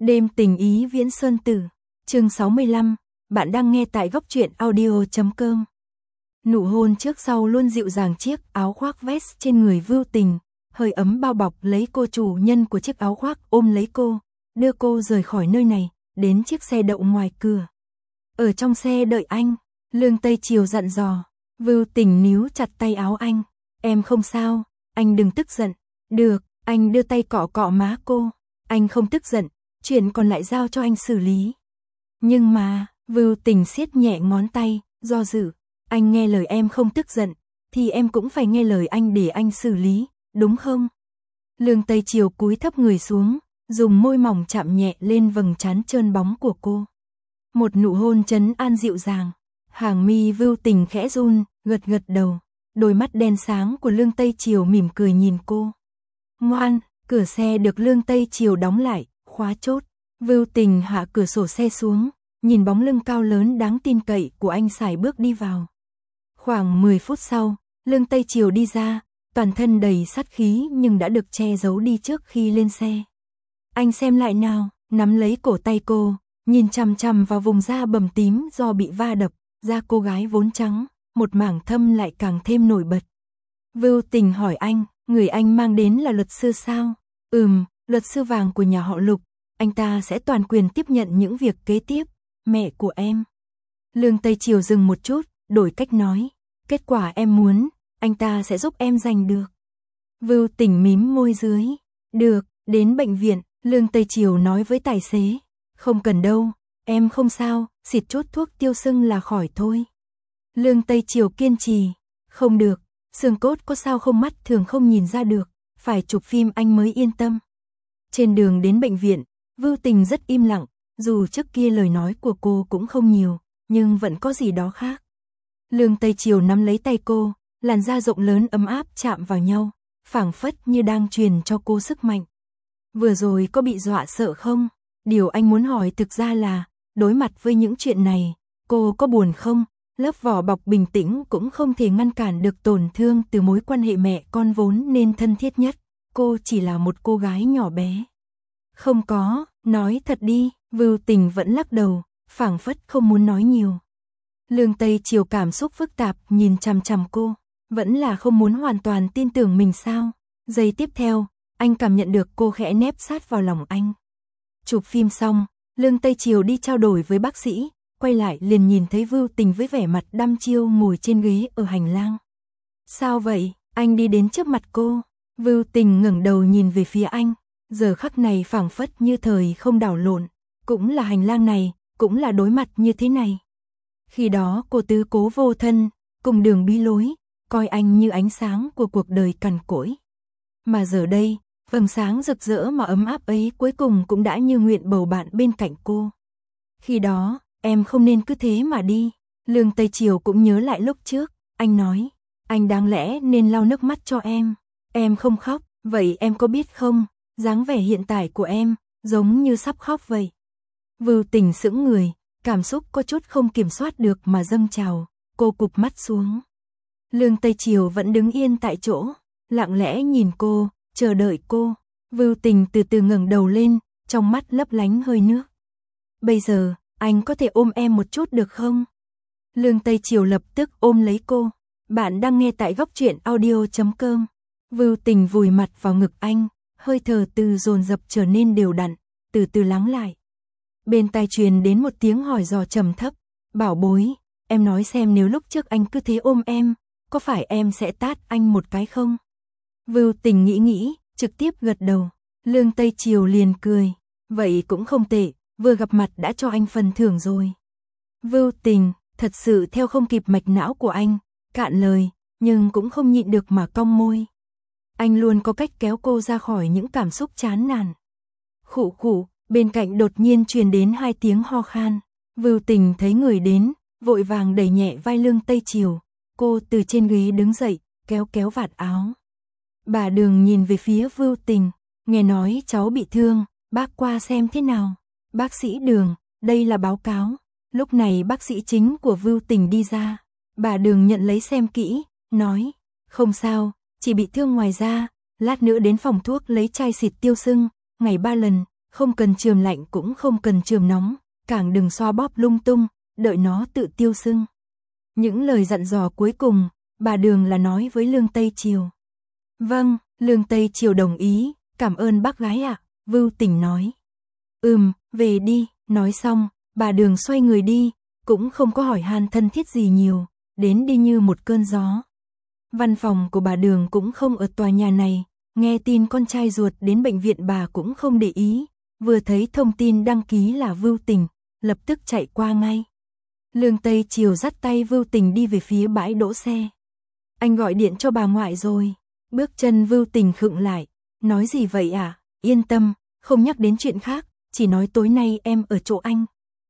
Đêm tình ý viễn sơn tử, chương 65, bạn đang nghe tại góc truyện audio.com. Nụ hôn trước sau luôn dịu dàng, chiếc áo khoác vest trên người Vưu Tình, hơi ấm bao bọc lấy cô, chủ nhân của chiếc áo khoác ôm lấy cô, đưa cô rời khỏi nơi này, đến chiếc xe đậu ngoài cửa. Ở trong xe đợi anh, Lương Tây Triều dặn dò, Vưu Tình níu chặt tay áo anh, em không sao, anh đừng tức giận. Được, anh đưa tay cọ cọ má cô, anh không tức giận, chuyện còn lại giao cho anh xử lý. Nhưng mà, Vưu Tình siết nhẹ ngón tay, do dự, anh nghe lời em không tức giận, thì em cũng phải nghe lời anh để anh xử lý, đúng không? Lương Tây Triều cúi thấp người xuống, dùng môi mỏng chạm nhẹ lên vầng trán trơn bóng của cô. Một nụ hôn trấn an dịu dàng, hàng mi Vưu Tình khẽ run, gật gật đầu, đôi mắt đen sáng của Lương Tây Triều mỉm cười nhìn cô. Ngoan, cửa xe được Lương Tây Triều đóng lại, khóa chốt. Vưu Tình hạ cửa sổ xe xuống, nhìn bóng lưng cao lớn đáng tin cậy của anh sải bước đi vào. Khoảng 10 phút sau, Lương Tây Triều đi ra, toàn thân đầy sát khí nhưng đã được che giấu đi trước khi lên xe. Anh xem lại nào, nắm lấy cổ tay cô, nhìn chằm chằm vào vùng da bầm tím do bị va đập, da cô gái vốn trắng, một mảng thâm lại càng thêm nổi bật. Vưu Tình hỏi anh, người anh mang đến là luật sư sao? Luật sư vàng của nhà họ Lục, anh ta sẽ toàn quyền tiếp nhận những việc kế tiếp, mẹ của em. Lương Tây Triều dừng một chút, đổi cách nói, kết quả em muốn, anh ta sẽ giúp em giành được. Vưu Tình mím môi dưới, được, đến bệnh viện, Lương Tây Triều nói với tài xế, không cần đâu, em không sao, xịt chút thuốc tiêu sưng là khỏi thôi. Lương Tây Triều kiên trì, không được, xương cốt có sao không, mắt thường không nhìn ra được, phải chụp phim anh mới yên tâm. Trên đường đến bệnh viện, Vưu Tình rất im lặng, dù trước kia lời nói của cô cũng không nhiều, nhưng vẫn có gì đó khác. Lương Tây Triều nắm lấy tay cô, làn da rộng lớn ấm áp chạm vào nhau, phảng phất như đang truyền cho cô sức mạnh. Vừa rồi có bị dọa sợ không? Điều anh muốn hỏi thực ra là, đối mặt với những chuyện này, cô có buồn không? Lớp vỏ bọc bình tĩnh cũng không thể ngăn cản được tổn thương từ mối quan hệ mẹ con vốn nên thân thiết nhất. Cô chỉ là một cô gái nhỏ bé. Không có, nói thật đi, Vưu Tình vẫn lắc đầu, phảng phất không muốn nói nhiều. Lương Tây Triều cảm xúc phức tạp nhìn chằm chằm cô, vẫn là không muốn hoàn toàn tin tưởng mình sao? Giây tiếp theo, anh cảm nhận được cô khẽ nép sát vào lòng anh. Chụp phim xong, Lương Tây Triều đi trao đổi với bác sĩ, quay lại liền nhìn thấy Vưu Tình với vẻ mặt đăm chiêu ngồi trên ghế ở hành lang. Sao vậy? Anh đi đến trước mặt cô. Vưu Tình ngẩng đầu nhìn về phía anh, giờ khắc này phảng phất như thời không đảo lộn, cũng là hành lang này, cũng là đối mặt như thế này. Khi đó cô tứ cố vô thân, cùng đường bí lối, coi anh như ánh sáng của cuộc đời cằn cỗi. Mà giờ đây, vầng sáng rực rỡ mà ấm áp ấy cuối cùng cũng đã như nguyện bầu bạn bên cạnh cô. Khi đó, em không nên cứ thế mà đi. Lương Tây Triều cũng nhớ lại lúc trước, anh nói, anh đáng lẽ nên lau nước mắt cho em. Em không khóc, vậy em có biết không, dáng vẻ hiện tại của em, giống như sắp khóc vậy. Vưu Tình sững người, cảm xúc có chút không kiểm soát được mà dâng trào, cô cụp mắt xuống. Lương Tây Triều vẫn đứng yên tại chỗ, lặng lẽ nhìn cô, chờ đợi cô. Vưu Tình từ từ ngẩng đầu lên, trong mắt lấp lánh hơi nước. Bây giờ, anh có thể ôm em một chút được không? Lương Tây Triều lập tức ôm lấy cô. Bạn đang nghe tại góc truyện audio.com. Vưu Tình vùi mặt vào ngực anh, hơi thở từ dồn dập trở nên đều đặn, từ từ lắng lại. Bên tai truyền đến một tiếng hỏi dò trầm thấp, bảo bối, em nói xem nếu lúc trước anh cứ thế ôm em, có phải em sẽ tát anh một cái không? Vưu Tình nghĩ, trực tiếp gật đầu. Lương Tây Triều liền cười, vậy cũng không tệ, vừa gặp mặt đã cho anh phần thưởng rồi. Vưu Tình, thật sự theo không kịp mạch não của anh, cạn lời, nhưng cũng không nhịn được mà cong môi. Anh luôn có cách kéo cô ra khỏi những cảm xúc chán nản. Khụ khụ, bên cạnh đột nhiên truyền đến 2 tiếng ho khan. Vưu Tình thấy người đến, vội vàng đẩy nhẹ vai Lương Tây Triều. Cô từ trên ghế đứng dậy, kéo kéo vạt áo. Bà Đường nhìn về phía Vưu Tình, nghe nói cháu bị thương, bác qua xem thế nào. Bác sĩ Đường, đây là báo cáo. Lúc này bác sĩ chính của Vưu Tình đi ra. Bà Đường nhận lấy xem kỹ, nói, không sao, chỉ bị thương ngoài da, lát nữa đến phòng thuốc lấy chai xịt tiêu sưng, ngày 3 lần, không cần chườm lạnh cũng không cần chườm nóng, càng đừng xoa bóp lung tung, đợi nó tự tiêu sưng. Những lời dặn dò cuối cùng, bà Đường là nói với Lương Tây Triều. Vâng, Lương Tây Triều đồng ý, cảm ơn bác gái ạ, Vưu Tình nói. Về đi, nói xong, bà Đường xoay người đi, cũng không có hỏi han thân thiết gì nhiều, đến đi như một cơn gió. Văn phòng của bà Đường cũng không ở tòa nhà này, nghe tin con trai ruột đến bệnh viện bà cũng không để ý, vừa thấy thông tin đăng ký là Vưu Tình, lập tức chạy qua ngay. Lương Tây Triều dắt tay Vưu Tình đi về phía bãi đỗ xe. Anh gọi điện cho bà ngoại rồi. Bước chân Vưu Tình khựng lại, nói gì vậy à? Yên tâm, không nhắc đến chuyện khác, chỉ nói tối nay em ở chỗ anh.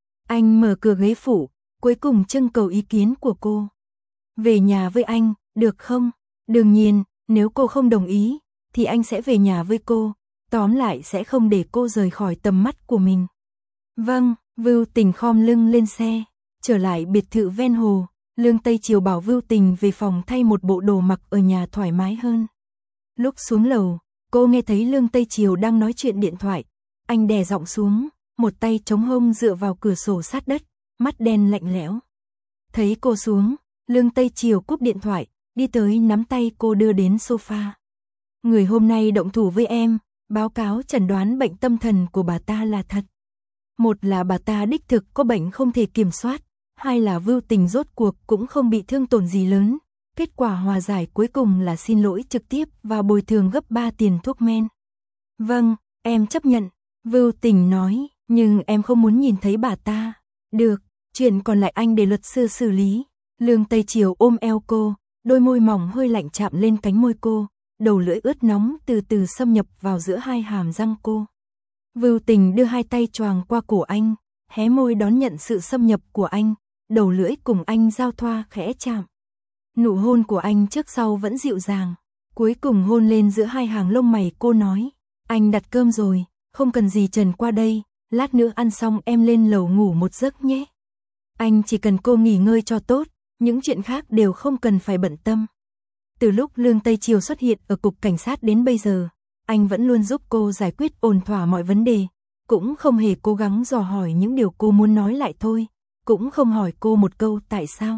Anh mở cửa ghế phủ, cuối cùng trưng cầu ý kiến của cô. Về nhà với anh, được không? Đương nhiên, nếu cô không đồng ý, thì anh sẽ về nhà với cô, tóm lại sẽ không để cô rời khỏi tầm mắt của mình. Vâng, Vưu Tình khom lưng lên xe, trở lại biệt thự ven hồ, Lương Tây Triều bảo Vưu Tình về phòng thay một bộ đồ mặc ở nhà thoải mái hơn. Lúc xuống lầu, cô nghe thấy Lương Tây Triều đang nói chuyện điện thoại, anh đè giọng xuống, một tay chống hông dựa vào cửa sổ sát đất, mắt đen lạnh lẽo. Thấy cô xuống, Lương Tây Triều cúp điện thoại, đi tới nắm tay cô đưa đến sofa. Người hôm nay động thủ với em, báo cáo chẩn đoán bệnh tâm thần của bà ta là thật. Một là bà ta đích thực có bệnh không thể kiểm soát, hai là Vưu Tình rốt cuộc cũng không bị thương tổn gì lớn. Kết quả hòa giải cuối cùng là xin lỗi trực tiếp và bồi thường gấp 3 tiền thuốc men. Vâng, em chấp nhận, Vưu Tình nói, nhưng em không muốn nhìn thấy bà ta. Được, chuyện còn lại anh để luật sư xử lý. Lương Tây Triều ôm eo cô, đôi môi mỏng hơi lạnh chạm lên cánh môi cô, đầu lưỡi ướt nóng từ từ xâm nhập vào giữa hai hàm răng cô. Vưu Tình đưa hai tay choàng qua cổ anh, hé môi đón nhận sự xâm nhập của anh, đầu lưỡi cùng anh giao thoa khẽ chạm. Nụ hôn của anh trước sau vẫn dịu dàng, cuối cùng hôn lên giữa hai hàng lông mày cô nói, anh đặt cơm rồi, không cần gì trần qua đây, lát nữa ăn xong em lên lầu ngủ một giấc nhé. Anh chỉ cần cô nghỉ ngơi cho tốt, những chuyện khác đều không cần phải bận tâm. Từ lúc Lương Tây Triều xuất hiện ở cục cảnh sát đến bây giờ, anh vẫn luôn giúp cô giải quyết ổn thỏa mọi vấn đề, cũng không hề cố gắng dò hỏi những điều cô muốn nói lại thôi, cũng không hỏi cô một câu tại sao.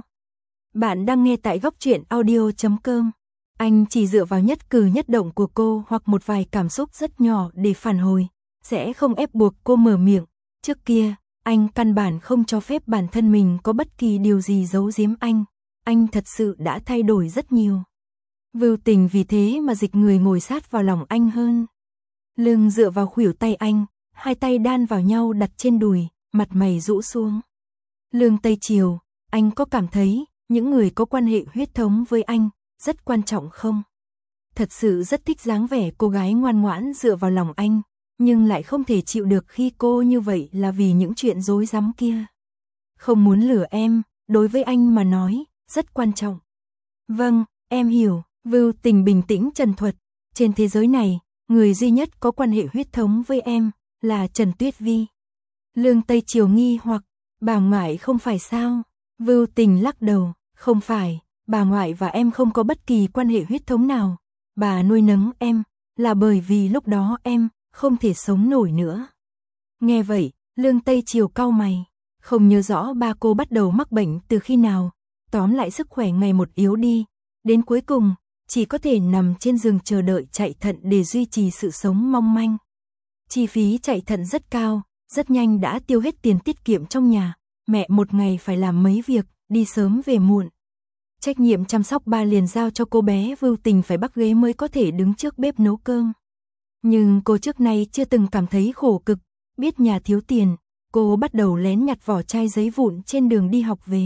Bạn đang nghe tại góc truyện audio.com. Anh chỉ dựa vào nhất cử nhất động của cô hoặc một vài cảm xúc rất nhỏ để phản hồi, sẽ không ép buộc cô mở miệng. Trước kia, anh căn bản không cho phép bản thân mình có bất kỳ điều gì giấu giếm anh thật sự đã thay đổi rất nhiều. Vưu Tình vì thế mà dịch người ngồi sát vào lòng anh hơn. Lưng dựa vào khuỷu tay anh, hai tay đan vào nhau đặt trên đùi, mặt mày rũ xuống. Lương Tây Triều, anh có cảm thấy những người có quan hệ huyết thống với anh rất quan trọng không? Thật sự rất thích dáng vẻ cô gái ngoan ngoãn dựa vào lòng anh, nhưng lại không thể chịu được khi cô như vậy là vì những chuyện rối rắm kia. Không muốn lừa em, đối với anh mà nói, rất quan trọng. Vâng, em hiểu, Vưu Tình bình tĩnh trần thuật, trên thế giới này, người duy nhất có quan hệ huyết thống với em là Trần Tuyết Vi. Lương Tây Triều nghi hoặc, bà ngoại không phải sao? Vưu Tình lắc đầu, không phải, bà ngoại và em không có bất kỳ quan hệ huyết thống nào. Bà nuôi nấng em, là bởi vì lúc đó em không thể sống nổi nữa. Nghe vậy, Lương Tây Triều cau mày, không nhớ rõ ba cô bắt đầu mắc bệnh từ khi nào, tóm lại sức khỏe ngày một yếu đi, đến cuối cùng, chỉ có thể nằm trên giường chờ đợi chạy thận để duy trì sự sống mong manh. Chi phí chạy thận rất cao, rất nhanh đã tiêu hết tiền tiết kiệm trong nhà, mẹ một ngày phải làm mấy việc, đi sớm về muộn. Trách nhiệm chăm sóc ba liền giao cho cô bé Vưu Tình phải bắc ghế mới có thể đứng trước bếp nấu cơm. Nhưng cô trước nay chưa từng cảm thấy khổ cực, biết nhà thiếu tiền, cô bắt đầu lén nhặt vỏ chai giấy vụn trên đường đi học về.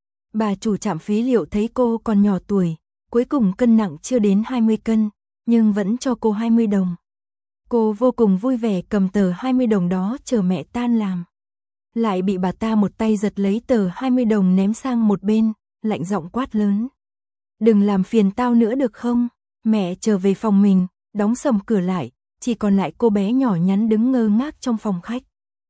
Bà chủ trạm phí liệu thấy cô còn nhỏ tuổi, cuối cùng cân nặng chưa đến 20 cân, nhưng vẫn cho cô 20 đồng. Cô vô cùng vui vẻ cầm tờ 20 đồng đó chờ mẹ tan làm. Lại bị bà ta một tay giật lấy tờ 20 đồng ném sang một bên, lạnh giọng quát lớn. Đừng làm phiền tao nữa được không? Mẹ trở về phòng mình, đóng sầm cửa lại, chỉ còn lại cô bé nhỏ nhắn đứng ngơ ngác trong phòng khách.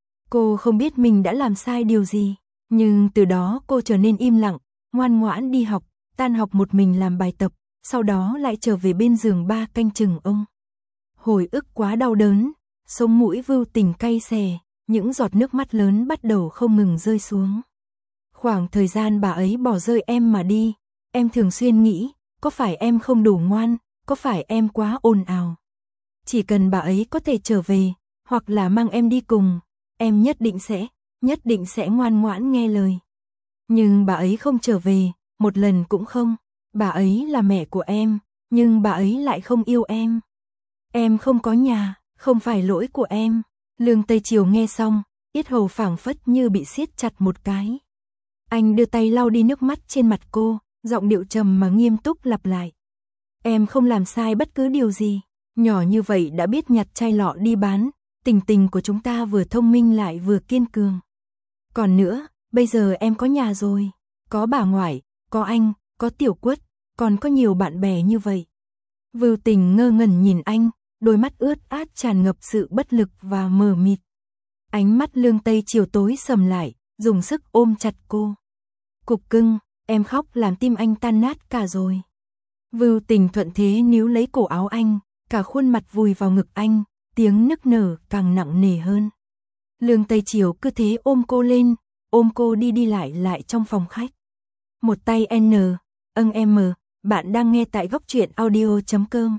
Cô không biết mình đã làm sai điều gì, nhưng từ đó cô trở nên im lặng, ngoan ngoãn đi học, tan học một mình làm bài tập, sau đó lại trở về bên giường ba canh chừng ông. Hồi ức quá đau đớn, Sống mũi Vưu Tình cay xè, những giọt nước mắt lớn bắt đầu không ngừng rơi xuống. Khoảng thời gian bà ấy bỏ rơi em mà đi, em thường xuyên nghĩ, có phải em không đủ ngoan, có phải em quá ồn ào. Chỉ cần bà ấy có thể trở về, hoặc là mang em đi cùng, em nhất định sẽ ngoan ngoãn nghe lời. Nhưng bà ấy không trở về, một lần cũng không. Bà ấy là mẹ của em, nhưng bà ấy lại không yêu em. Em không có nhà, không phải lỗi của em. Lương Tây Triều nghe xong, yết hầu phảng phất như bị siết chặt một cái. Anh đưa tay lau đi nước mắt trên mặt cô, giọng điệu trầm mà nghiêm túc lặp lại. Em không làm sai bất cứ điều gì, nhỏ như vậy đã biết nhặt chai lọ đi bán, tình của chúng ta vừa thông minh lại vừa kiên cường. Còn nữa, bây giờ em có nhà rồi, có bà ngoại, có anh, có Tiểu Quất, còn có nhiều bạn bè như vậy. Vưu Tình ngơ ngẩn nhìn anh, đôi mắt ướt át tràn ngập sự bất lực và mờ mịt. Ánh mắt Lương Tây Triều tối sầm lại, dùng sức ôm chặt cô. Cục cưng, em khóc làm tim anh tan nát cả rồi. Vưu Tình thuận thế níu lấy cổ áo anh, cả khuôn mặt vùi vào ngực anh, tiếng nức nở càng nặng nề hơn. Lương Tây Triều cứ thế ôm cô lên, ôm cô đi lại trong phòng khách. Một tay em, bạn đang nghe tại góc truyện audio.com.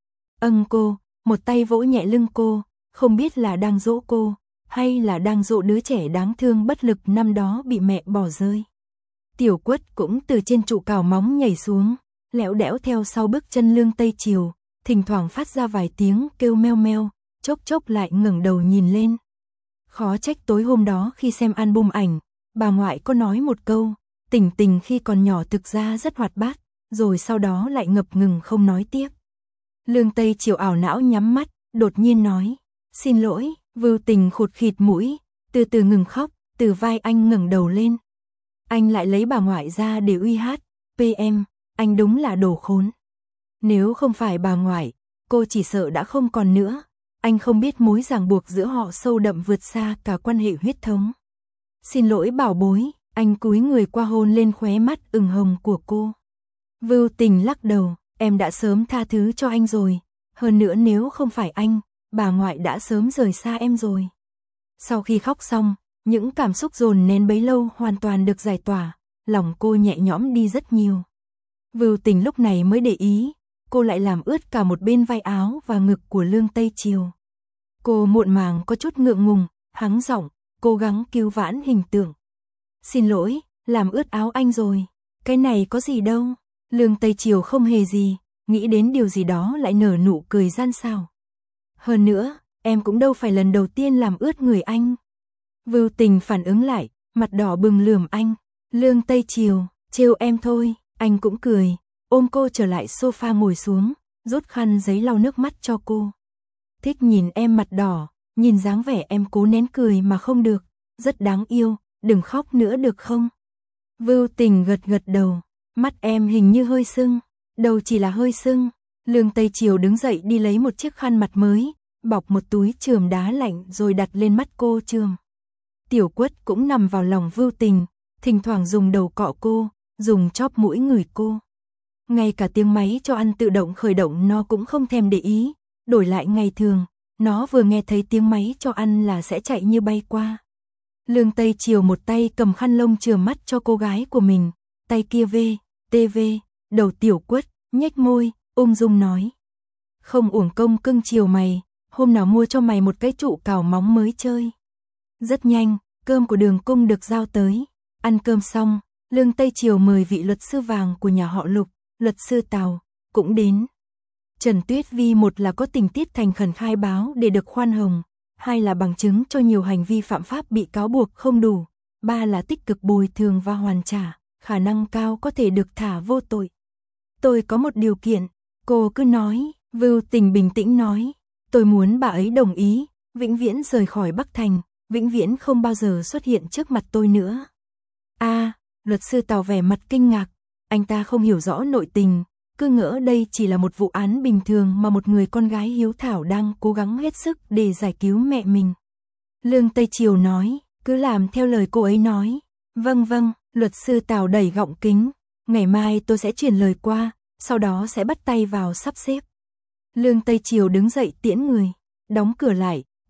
Cô, một tay vỗ nhẹ lưng cô, không biết là đang dỗ cô, hay là đang dỗ đứa trẻ đáng thương bất lực năm đó bị mẹ bỏ rơi. Tiểu Quất cũng từ trên trụ cào móng nhảy xuống, lẻo đẽo theo sau bước chân Lương Tây Triều, thỉnh thoảng phát ra vài tiếng kêu meo meo, chốc lại ngẩng đầu nhìn lên. Khó trách tối hôm đó khi xem album ảnh, bà ngoại có nói một câu, Tình khi còn nhỏ thực ra rất hoạt bát, rồi sau đó lại ngập ngừng không nói tiếp. Lương Tây Triều ảo não nhắm mắt, đột nhiên nói, xin lỗi. Vưu Tình khụt khịt mũi, từ từ ngừng khóc, từ vai anh ngẩng đầu lên. Anh lại lấy bà ngoại ra để uy hát, PM, anh đúng là đồ khốn. Nếu không phải bà ngoại, cô chỉ sợ đã không còn nữa. Anh không biết mối ràng buộc giữa họ sâu đậm vượt xa cả quan hệ huyết thống. Xin lỗi bảo bối, anh cúi người qua hôn lên khóe mắt ửng hồng của cô. Vưu Tình lắc đầu, em đã sớm tha thứ cho anh rồi. Hơn nữa nếu không phải anh, bà ngoại đã sớm rời xa em rồi. Sau khi khóc xong, những cảm xúc dồn nén bấy lâu hoàn toàn được giải tỏa, lòng cô nhẹ nhõm đi rất nhiều. Vưu Tình lúc này mới để ý, cô lại làm ướt cả một bên vai áo và ngực của Lương Tây Triều. Cô muộn màng có chút ngượng ngùng, hắng giọng, cố gắng cứu vãn hình tượng. Xin lỗi, làm ướt áo anh rồi, cái này có gì đâu. Lương Tây Triều không hề gì, nghĩ đến điều gì đó lại nở nụ cười gian xảo. Hơn nữa, em cũng đâu phải lần đầu tiên làm ướt người anh. Vưu Tình phản ứng lại, mặt đỏ bừng lườm anh. Lương Tây Triều, trêu em thôi, anh cũng cười, ôm cô trở lại sofa ngồi xuống, rút khăn giấy lau nước mắt cho cô. Thích nhìn em mặt đỏ, nhìn dáng vẻ em cố nén cười mà không được, rất đáng yêu, đừng khóc nữa được không? Vưu Tình gật đầu, mắt em hình như hơi sưng, đầu chỉ là hơi sưng. Lương Tây Triều đứng dậy đi lấy một chiếc khăn mặt mới, bọc một túi chườm đá lạnh rồi đặt lên mắt cô chườm. Tiểu Quất cũng nằm vào lòng Vưu Tình, thỉnh thoảng dùng đầu cọ cô, dùng chóp mũi ngửi cô. Ngay cả tiếng máy cho ăn tự động khởi động nó cũng không thèm để ý, đổi lại ngày thường, nó vừa nghe thấy tiếng máy cho ăn là sẽ chạy như bay qua. Lương Tây Triều một tay cầm khăn lông chườm mắt cho cô gái của mình, tay kia đầu Tiểu Quất, nhếch môi, ung dung nói. Không uổng công cưng chiều mày, hôm nào mua cho mày một cái trụ cào móng mới chơi. Rất nhanh, cơm của Đường Cung được giao tới. Ăn cơm xong, Lương Tây Triều mời vị luật sư vàng của nhà họ Lục, luật sư Tào, cũng đến. Trần Tuyết Vi một là có tình tiết thành khẩn khai báo để được khoan hồng, hai là bằng chứng cho nhiều hành vi phạm pháp bị cáo buộc không đủ, ba là tích cực bồi thường và hoàn trả, khả năng cao có thể được thả vô tội. Tôi có một điều kiện, cô cứ nói. Vưu Tình bình tĩnh nói, tôi muốn bà ấy đồng ý, vĩnh viễn rời khỏi Bắc Thành, vĩnh viễn không bao giờ xuất hiện trước mặt tôi nữa. Luật sư Tào vẻ mặt kinh ngạc, anh ta không hiểu rõ nội tình, cứ ngỡ đây chỉ là một vụ án bình thường mà một người con gái hiếu thảo đang cố gắng hết sức để giải cứu mẹ mình. Lương Tây Triều nói, cứ làm theo lời cô ấy nói. Vâng, luật sư Tào đẩy gọng kính, ngày mai tôi sẽ chuyển lời qua, sau đó sẽ bắt tay vào sắp xếp. Lương Tây Triều đứng dậy tiễn người, đóng cửa lại,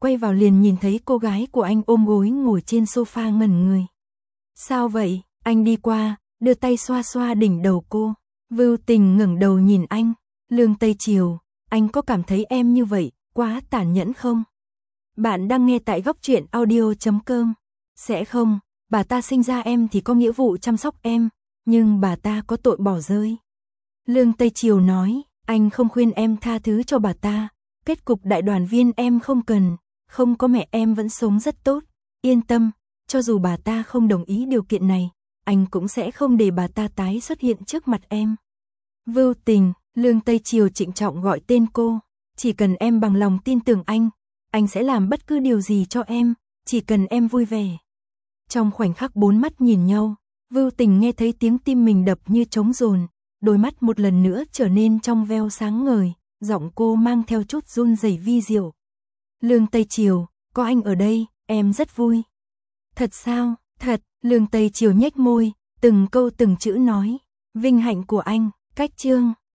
quay vào liền nhìn thấy cô gái của anh ôm gối ngồi trên sofa ngẩn người. Sao vậy? Anh đi qua, đưa tay xoa xoa đỉnh đầu cô. Vưu Tình ngẩng đầu nhìn anh. Lương Tây Triều, anh có cảm thấy em như vậy quá tàn nhẫn không? Bạn đang nghe tại góc truyện audio.com. Sẽ không, bà ta sinh ra em thì có nghĩa vụ chăm sóc em, nhưng bà ta có tội bỏ rơi. Lương Tây Triều nói, anh không khuyên em tha thứ cho bà ta. Kết cục đại đoàn viên em không cần, không có mẹ em vẫn sống rất tốt. Yên tâm, cho dù bà ta không đồng ý điều kiện này, anh cũng sẽ không để bà ta tái xuất hiện trước mặt em. Vưu Tình, Lương Tây Triều trịnh trọng gọi tên cô. Chỉ cần em bằng lòng tin tưởng anh sẽ làm bất cứ điều gì cho em, chỉ cần em vui vẻ. Trong khoảnh khắc bốn mắt nhìn nhau, Vưu Tình nghe thấy tiếng tim mình đập như trống dồn, đôi mắt một lần nữa trở nên trong veo sáng ngời, giọng cô mang theo chút run rẩy vi diệu. Lương Tây Triều, có anh ở đây, em rất vui. Thật sao? Thật, Lương Tây Triều nhếch môi, từng câu từng chữ nói. Vinh hạnh của anh, cách chương.